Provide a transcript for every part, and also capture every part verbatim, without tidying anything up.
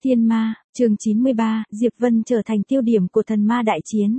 Thiên ma, chương chín mươi ba, Diệp Vân trở thành tiêu điểm của thần ma đại chiến.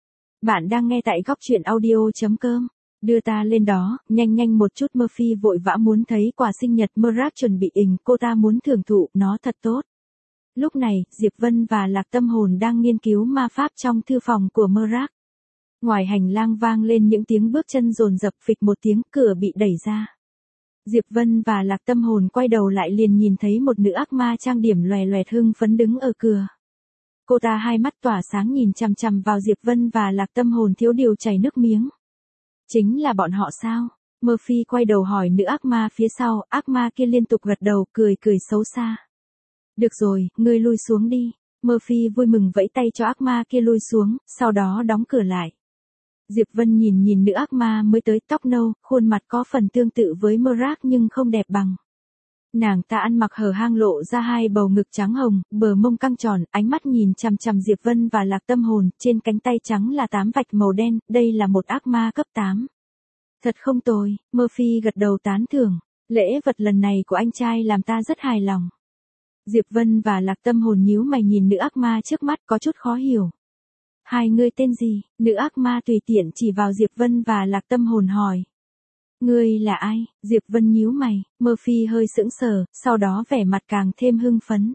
Bạn đang nghe tại góc truyện audio.com. Đưa ta lên đó, nhanh nhanh một chút. Murphy vội vã muốn thấy quà sinh nhật Murray chuẩn bị ình, cô ta muốn thưởng thụ nó thật tốt. Lúc này, Diệp Vân và Lạc Tâm Hồn đang nghiên cứu ma pháp trong thư phòng của Murray. Ngoài hành lang vang lên những tiếng bước chân dồn dập, phịch một tiếng, cửa bị đẩy ra. Diệp Vân và Lạc Tâm Hồn quay đầu lại liền nhìn thấy một nữ ác ma trang điểm lòe loẹt hưng phấn đứng ở cửa. Cô ta hai mắt tỏa sáng nhìn chằm chằm vào Diệp Vân và Lạc Tâm Hồn thiếu điều chảy nước miếng. Chính là bọn họ sao? Murphy quay đầu hỏi nữ ác ma phía sau, ác ma kia liên tục gật đầu, cười cười xấu xa. Được rồi, ngươi lui xuống đi. Murphy vui mừng vẫy tay cho ác ma kia lui xuống, sau đó đóng cửa lại. Diệp Vân nhìn nhìn nữ ác ma mới tới, tóc nâu, khuôn mặt có phần tương tự với Murray nhưng không đẹp bằng. Nàng ta ăn mặc hở hang lộ ra hai bầu ngực trắng hồng, bờ mông căng tròn, ánh mắt nhìn chằm chằm Diệp Vân và Lạc Tâm Hồn, trên cánh tay trắng là tám vạch màu đen, đây là một ác ma cấp tám. Thật không tồi, Murphy gật đầu tán thưởng, lễ vật lần này của anh trai làm ta rất hài lòng. Diệp Vân và Lạc Tâm Hồn nhíu mày nhìn nữ ác ma trước mắt có chút khó hiểu. Hai người tên gì? Nữ ác ma tùy tiện chỉ vào Diệp Vân và Lạc Tâm Hồn hỏi. Ngươi là ai? Diệp Vân nhíu mày, Murphy hơi sững sờ, sau đó vẻ mặt càng thêm hưng phấn.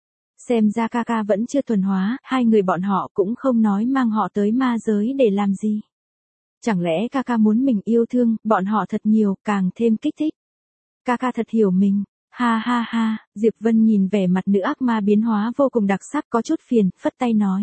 Xem ra ca ca vẫn chưa thuần hóa, hai người bọn họ cũng không nói mang họ tới ma giới để làm gì. Chẳng lẽ ca ca muốn mình yêu thương, bọn họ thật nhiều, càng thêm kích thích. Ca ca thật hiểu mình. Ha ha ha, Diệp Vân nhìn vẻ mặt nữ ác ma biến hóa vô cùng đặc sắc có chút phiền, phất tay nói.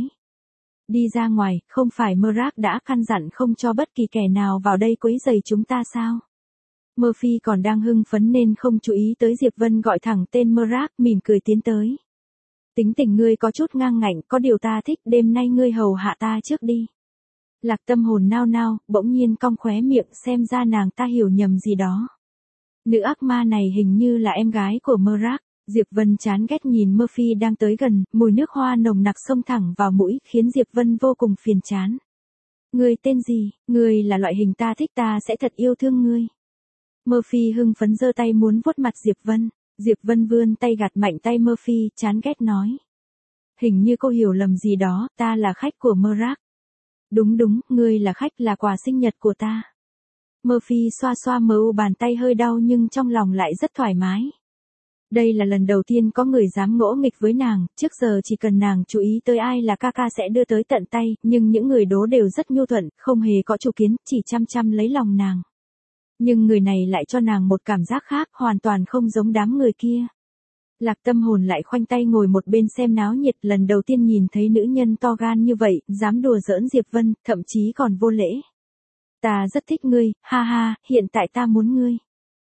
Đi ra ngoài, không phải Murray đã căn dặn không cho bất kỳ kẻ nào vào đây quấy rầy chúng ta sao? Murphy còn đang hưng phấn nên không chú ý tới Diệp Vân gọi thẳng tên Murray, mỉm cười tiến tới. Tính tình ngươi có chút ngang ngạnh, có điều ta thích, đêm nay ngươi hầu hạ ta trước đi. Lạc Tâm Hồn nao nao, bỗng nhiên cong khóe miệng, xem ra nàng ta hiểu nhầm gì đó. Nữ ác ma này hình như là em gái của Murray. Diệp Vân chán ghét nhìn Murphy đang tới gần, mùi nước hoa nồng nặc xông thẳng vào mũi, khiến Diệp Vân vô cùng phiền chán. Ngươi tên gì? Ngươi là loại hình ta thích, ta sẽ thật yêu thương ngươi. Murphy hưng phấn giơ tay muốn vuốt mặt Diệp Vân. Diệp Vân vươn tay gạt mạnh tay Murphy, chán ghét nói. Hình như cô hiểu lầm gì đó, ta là khách của Murray. Đúng đúng, ngươi là khách, là quà sinh nhật của ta. Murphy xoa xoa mờ u bàn tay hơi đau nhưng trong lòng lại rất thoải mái. Đây là lần đầu tiên có người dám ngỗ nghịch với nàng, trước giờ chỉ cần nàng chú ý tới ai là ca ca sẽ đưa tới tận tay, nhưng những người đố đều rất nhu thuận, không hề có chủ kiến, chỉ chăm chăm lấy lòng nàng. Nhưng người này lại cho nàng một cảm giác khác, hoàn toàn không giống đám người kia. Lạc Tâm Hồn lại khoanh tay ngồi một bên xem náo nhiệt, lần đầu tiên nhìn thấy nữ nhân to gan như vậy, dám đùa giỡn Diệp Vân, thậm chí còn vô lễ. Ta rất thích ngươi, ha ha, hiện tại ta muốn ngươi.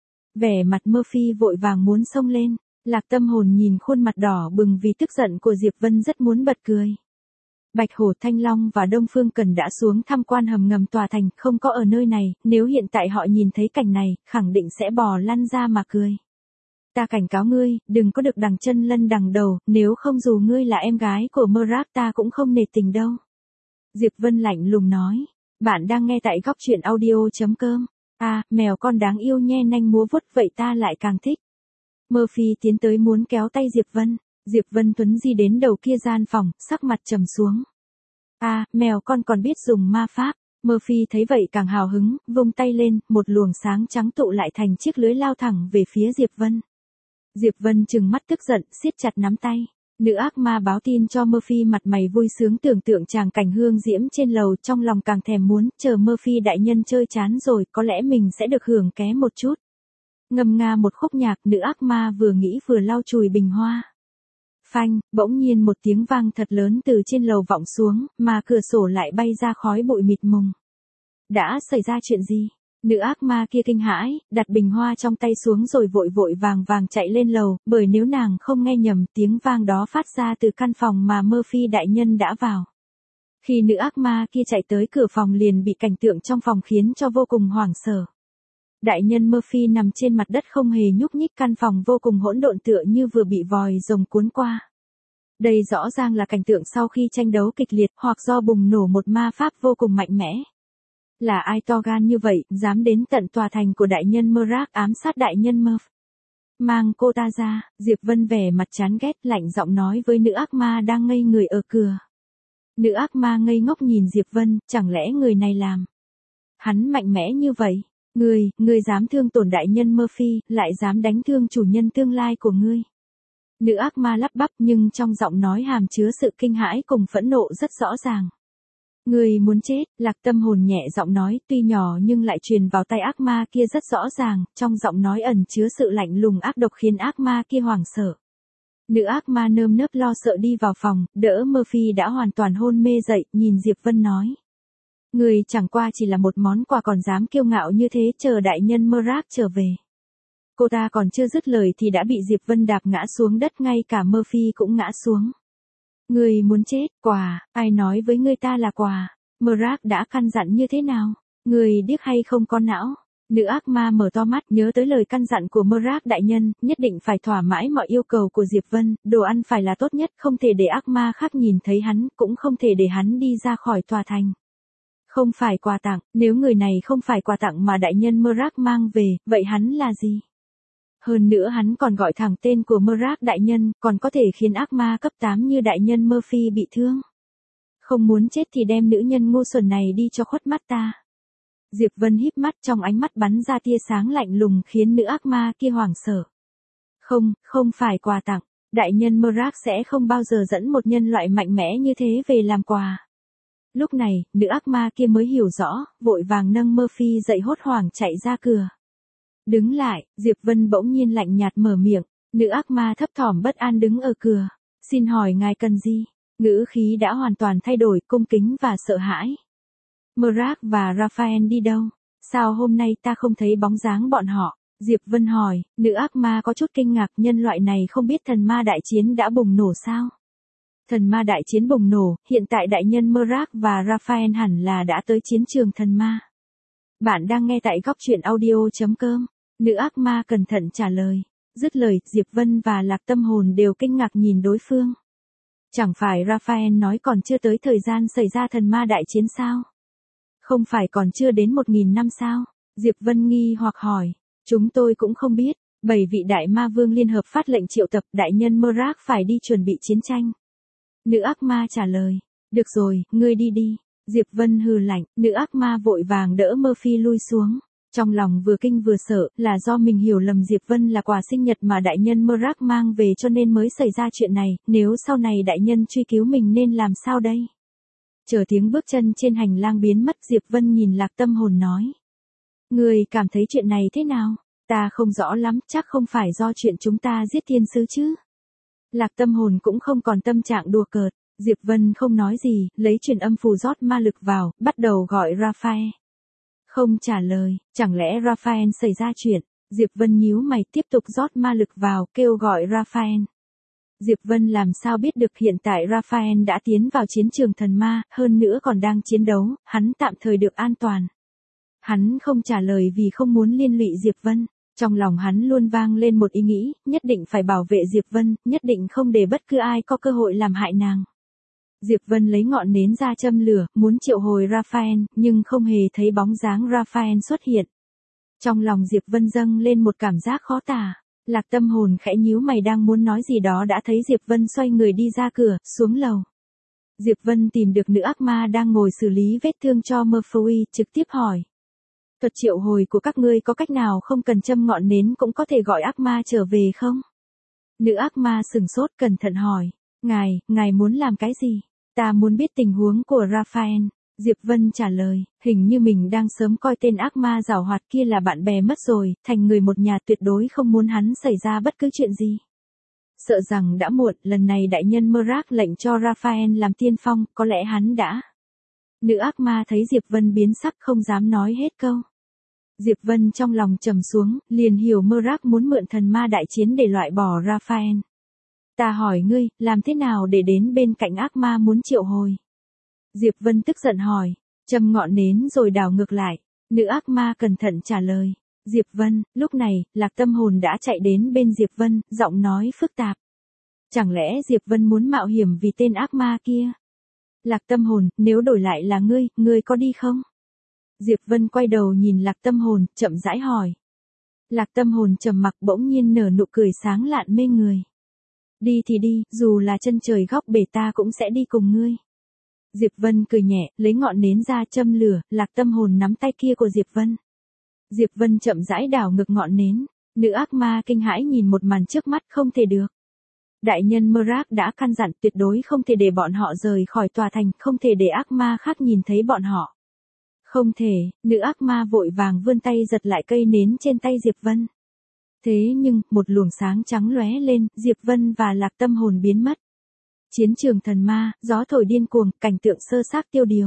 Vẻ mặt Murphy vội vàng muốn xông lên, Lạc Tâm Hồn nhìn khuôn mặt đỏ bừng vì tức giận của Diệp Vân rất muốn bật cười. Bạch Hổ, Thanh Long và Đông Phương Cần đã xuống tham quan hầm ngầm tòa thành, không có ở nơi này, nếu hiện tại họ nhìn thấy cảnh này, khẳng định sẽ bò lăn ra mà cười. Ta cảnh cáo ngươi, đừng có được đằng chân lân đằng đầu, nếu không dù ngươi là em gái của Murray ta cũng không nể tình đâu. Diệp Vân lạnh lùng nói, bạn đang nghe tại góc truyện audio.com. À, mèo con đáng yêu nhe nanh múa vuốt vậy ta lại càng thích. Murphy tiến tới muốn kéo tay Diệp Vân. Diệp Vân tuấn di đến đầu kia gian phòng, sắc mặt trầm xuống. À, mèo con còn biết dùng ma pháp. Murphy thấy vậy càng hào hứng, vung tay lên, một luồng sáng trắng tụ lại thành chiếc lưới lao thẳng về phía Diệp Vân. Diệp Vân trừng mắt tức giận, siết chặt nắm tay. Nữ ác ma báo tin cho Murphy mặt mày vui sướng tưởng tượng tràng cảnh hương diễm trên lầu, trong lòng càng thèm muốn, chờ Murphy đại nhân chơi chán rồi, có lẽ mình sẽ được hưởng ké một chút. Ngâm nga một khúc nhạc, nữ ác ma vừa nghĩ vừa lau chùi bình hoa. Phanh, bỗng nhiên một tiếng vang thật lớn từ trên lầu vọng xuống, mà cửa sổ lại bay ra khói bụi mịt mùng. Đã xảy ra chuyện gì? Nữ ác ma kia kinh hãi, đặt bình hoa trong tay xuống rồi vội vội vàng vàng chạy lên lầu, bởi nếu nàng không nghe nhầm, tiếng vang đó phát ra từ căn phòng mà Murphy đại nhân đã vào. Khi nữ ác ma kia chạy tới cửa phòng liền bị cảnh tượng trong phòng khiến cho vô cùng hoảng sợ. Đại nhân Murphy nằm trên mặt đất không hề nhúc nhích, căn phòng vô cùng hỗn độn tựa như vừa bị vòi rồng cuốn qua. Đây rõ ràng là cảnh tượng sau khi tranh đấu kịch liệt hoặc do bùng nổ một ma pháp vô cùng mạnh mẽ. Là ai to gan như vậy, dám đến tận tòa thành của đại nhân Murray ám sát đại nhân Murph. mang cô ta ra, Diệp Vân vẻ mặt chán ghét lạnh giọng nói với nữ ác ma đang ngây người ở cửa. Nữ ác ma ngây ngốc nhìn Diệp Vân, chẳng lẽ người này làm? Hắn mạnh mẽ như vậy, ngươi, ngươi dám thương tổn đại nhân Murphy, lại dám đánh thương chủ nhân tương lai của ngươi. Nữ ác ma lắp bắp nhưng trong giọng nói hàm chứa sự kinh hãi cùng phẫn nộ rất rõ ràng. Ngươi muốn chết, Lạc Tâm Hồn nhẹ giọng nói, tuy nhỏ nhưng lại truyền vào tai ác ma kia rất rõ ràng, trong giọng nói ẩn chứa sự lạnh lùng ác độc khiến ác ma kia hoảng sợ. Nữ ác ma nơm nớp lo sợ đi vào phòng, đỡ Murphy đã hoàn toàn hôn mê dậy, nhìn Diệp Vân nói. Ngươi chẳng qua chỉ là một món quà còn dám kiêu ngạo như thế, chờ đại nhân Murphy trở về. Cô ta còn chưa dứt lời thì đã bị Diệp Vân đạp ngã xuống đất, ngay cả Murphy cũng ngã xuống. Ngươi muốn chết, quà, ai nói với ngươi ta là quà, Murphy đã căn dặn như thế nào, ngươi điếc hay không có não. Nữ ác ma mở to mắt nhớ tới lời căn dặn của Murphy đại nhân, nhất định phải thỏa mãn mọi yêu cầu của Diệp Vân, đồ ăn phải là tốt nhất, không thể để ác ma khác nhìn thấy hắn, cũng không thể để hắn đi ra khỏi tòa thành. Không phải quà tặng, nếu người này không phải quà tặng mà đại nhân Murphy mang về, vậy hắn là gì? Hơn nữa hắn còn gọi thẳng tên của Murphy đại nhân, còn có thể khiến ác ma cấp tám như đại nhân Murphy bị thương. Không muốn chết thì đem nữ nhân ngu xuẩn này đi cho khuất mắt ta. Diệp Vân híp mắt, trong ánh mắt bắn ra tia sáng lạnh lùng khiến nữ ác ma kia hoảng sợ. Không, không phải quà tặng, đại nhân Murphy sẽ không bao giờ dẫn một nhân loại mạnh mẽ như thế về làm quà. Lúc này, nữ ác ma kia mới hiểu rõ, vội vàng nâng Murphy dậy hốt hoảng chạy ra cửa. Đứng lại, Diệp Vân bỗng nhiên lạnh nhạt mở miệng, nữ ác ma thấp thỏm bất an đứng ở cửa. Xin hỏi ngài cần gì? Ngữ khí đã hoàn toàn thay đổi, cung kính và sợ hãi. Murphy và Raphael đi đâu? Sao hôm nay ta không thấy bóng dáng bọn họ? Diệp Vân hỏi, nữ ác ma có chút kinh ngạc, nhân loại này không biết thần ma đại chiến đã bùng nổ sao? Thần ma đại chiến bùng nổ, hiện tại đại nhân Murphy và Raphael hẳn là đã tới chiến trường thần ma. Bạn đang nghe tại góc truyện audio chấm com. Nữ ác ma cẩn thận trả lời. Dứt lời, Diệp Vân và Lạc Tâm Hồn đều kinh ngạc nhìn đối phương. Chẳng phải Raphael nói còn chưa tới thời gian xảy ra thần ma đại chiến sao? Không phải còn chưa đến một nghìn năm sao? Diệp Vân nghi hoặc hỏi. Chúng tôi cũng không biết, bảy vị đại ma vương liên hợp phát lệnh triệu tập đại nhân Murphy phải đi chuẩn bị chiến tranh. Nữ ác ma trả lời. Được rồi, ngươi đi đi. Diệp Vân hừ lạnh, nữ ác ma vội vàng đỡ Murphy lui xuống. Trong lòng vừa kinh vừa sợ, là do mình hiểu lầm Diệp Vân là quà sinh nhật mà đại nhân Murphy mang về cho nên mới xảy ra chuyện này, nếu sau này đại nhân truy cứu mình nên làm sao đây? Chờ tiếng bước chân trên hành lang biến mất, Diệp Vân nhìn Lạc Tâm Hồn nói. Người cảm thấy chuyện này thế nào? Ta không rõ lắm, chắc không phải do chuyện chúng ta giết thiên sứ chứ? Lạc Tâm Hồn cũng không còn tâm trạng đùa cợt. Diệp Vân không nói gì, lấy truyền âm phù rót ma lực vào, bắt đầu gọi Raphael. Không trả lời, chẳng lẽ Raphael xảy ra chuyện? Diệp Vân nhíu mày tiếp tục rót ma lực vào, kêu gọi Raphael. Diệp Vân làm sao biết được hiện tại Raphael đã tiến vào chiến trường thần ma, hơn nữa còn đang chiến đấu, hắn tạm thời được an toàn. Hắn không trả lời vì không muốn liên lụy Diệp Vân. Trong lòng hắn luôn vang lên một ý nghĩ, nhất định phải bảo vệ Diệp Vân, nhất định không để bất cứ ai có cơ hội làm hại nàng. Diệp Vân lấy ngọn nến ra châm lửa, muốn triệu hồi Raphael, nhưng không hề thấy bóng dáng Raphael xuất hiện. Trong lòng Diệp Vân dâng lên một cảm giác khó tả. Lạc Tâm Hồn khẽ nhíu mày đang muốn nói gì đó đã thấy Diệp Vân xoay người đi ra cửa, xuống lầu. Diệp Vân tìm được nữ ác ma đang ngồi xử lý vết thương cho Murphy, trực tiếp hỏi. Thuật triệu hồi của các ngươi có cách nào không cần châm ngọn nến cũng có thể gọi ác ma trở về không? Nữ ác ma sừng sốt cẩn thận hỏi. Ngài, ngài muốn làm cái gì? Ta muốn biết tình huống của Raphael. Diệp Vân trả lời, hình như mình đang sớm coi tên ác ma giảo hoạt kia là bạn bè mất rồi, thành người một nhà tuyệt đối không muốn hắn xảy ra bất cứ chuyện gì. Sợ rằng đã muộn, lần này đại nhân Murphy lệnh cho Raphael làm tiên phong, có lẽ hắn đã. Nữ ác ma thấy Diệp Vân biến sắc không dám nói hết câu. Diệp Vân trong lòng trầm xuống, liền hiểu Murphy muốn mượn thần ma đại chiến để loại bỏ Raphael. Ta hỏi ngươi, làm thế nào để đến bên cạnh ác ma muốn triệu hồi? Diệp Vân tức giận hỏi, châm ngọn nến rồi đảo ngược lại. Nữ ác ma cẩn thận trả lời. Diệp Vân, lúc này, Lạc Tâm Hồn đã chạy đến bên Diệp Vân, giọng nói phức tạp. Chẳng lẽ Diệp Vân muốn mạo hiểm vì tên ác ma kia? Lạc Tâm Hồn, nếu đổi lại là ngươi, ngươi có đi không? Diệp Vân quay đầu nhìn Lạc Tâm Hồn, chậm rãi hỏi. Lạc Tâm Hồn trầm mặc bỗng nhiên nở nụ cười sáng lạn mê người. Đi thì đi, dù là chân trời góc bể ta cũng sẽ đi cùng ngươi. Diệp Vân cười nhẹ, lấy ngọn nến ra châm lửa, Lạc Tâm Hồn nắm tay kia của Diệp Vân. Diệp Vân chậm rãi đảo ngược ngọn nến, nữ ác ma kinh hãi nhìn một màn trước mắt không thể được. Đại nhân Merak đã căn dặn tuyệt đối không thể để bọn họ rời khỏi tòa thành, không thể để ác ma khác nhìn thấy bọn họ. Không thể, nữ ác ma vội vàng vươn tay giật lại cây nến trên tay Diệp Vân. Thế nhưng, một luồng sáng trắng lóe lên, Diệp Vân và Lạc Tâm Hồn biến mất. Chiến trường thần ma, gió thổi điên cuồng, cảnh tượng sơ xác tiêu điều.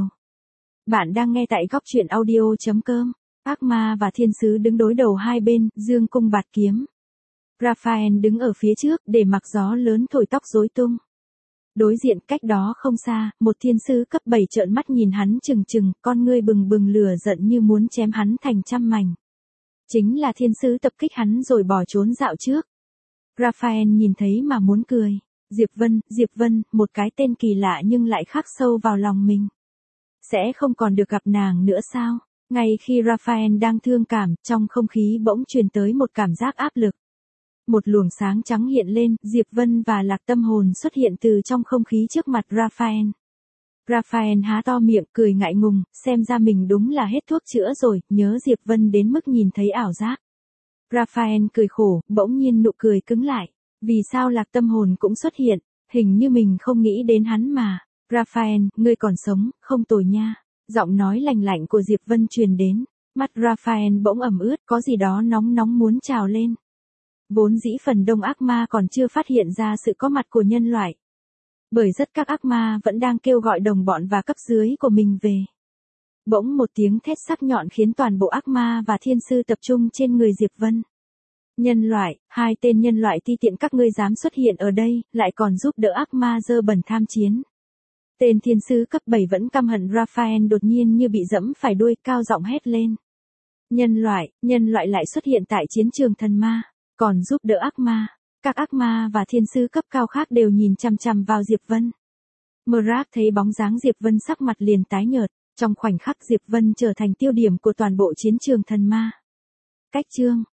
Bạn đang nghe tại góc truyện audio chấm com. Ác ma và thiên sứ đứng đối đầu hai bên, dương cung bạt kiếm. Raphael đứng ở phía trước, để mặc gió lớn thổi tóc rối tung. Đối diện cách đó không xa, một thiên sứ cấp bảy trợn mắt nhìn hắn chừng chừng, con ngươi bừng bừng lửa giận như muốn chém hắn thành trăm mảnh. Chính là thiên sứ tập kích hắn rồi bỏ trốn dạo trước. Raphael nhìn thấy mà muốn cười. Diệp Vân, Diệp Vân, một cái tên kỳ lạ nhưng lại khắc sâu vào lòng mình. Sẽ không còn được gặp nàng nữa sao? Ngay khi Raphael đang thương cảm, trong không khí bỗng truyền tới một cảm giác áp lực. Một luồng sáng trắng hiện lên, Diệp Vân và Lạc Tâm Hồn xuất hiện từ trong không khí trước mặt Raphael. Raphael há to miệng, cười ngại ngùng, xem ra mình đúng là hết thuốc chữa rồi, nhớ Diệp Vân đến mức nhìn thấy ảo giác. Raphael cười khổ, bỗng nhiên nụ cười cứng lại. Vì sao Lạc Tâm Hồn cũng xuất hiện, hình như mình không nghĩ đến hắn mà. Raphael, ngươi còn sống, không tồi nha. Giọng nói lành lạnh của Diệp Vân truyền đến. Mắt Raphael bỗng ẩm ướt, có gì đó nóng nóng muốn trào lên. Vốn dĩ phần đông ác ma còn chưa phát hiện ra sự có mặt của nhân loại. Bởi rất các ác ma vẫn đang kêu gọi đồng bọn và cấp dưới của mình về. Bỗng một tiếng thét sắc nhọn khiến toàn bộ ác ma và thiên sư tập trung trên người Diệp Vân. Nhân loại, hai tên nhân loại ti tiện các ngươi dám xuất hiện ở đây, lại còn giúp đỡ ác ma dơ bẩn tham chiến. Tên thiên sứ cấp bảy vẫn căm hận Raphael đột nhiên như bị dẫm phải đuôi, cao giọng hét lên. Nhân loại, nhân loại lại xuất hiện tại chiến trường thần ma, còn giúp đỡ ác ma. Các ác ma và thiên sứ cấp cao khác đều nhìn chằm chằm vào Diệp Vân. Merak thấy bóng dáng Diệp Vân sắc mặt liền tái nhợt, trong khoảnh khắc Diệp Vân trở thành tiêu điểm của toàn bộ chiến trường thần ma. Cách chương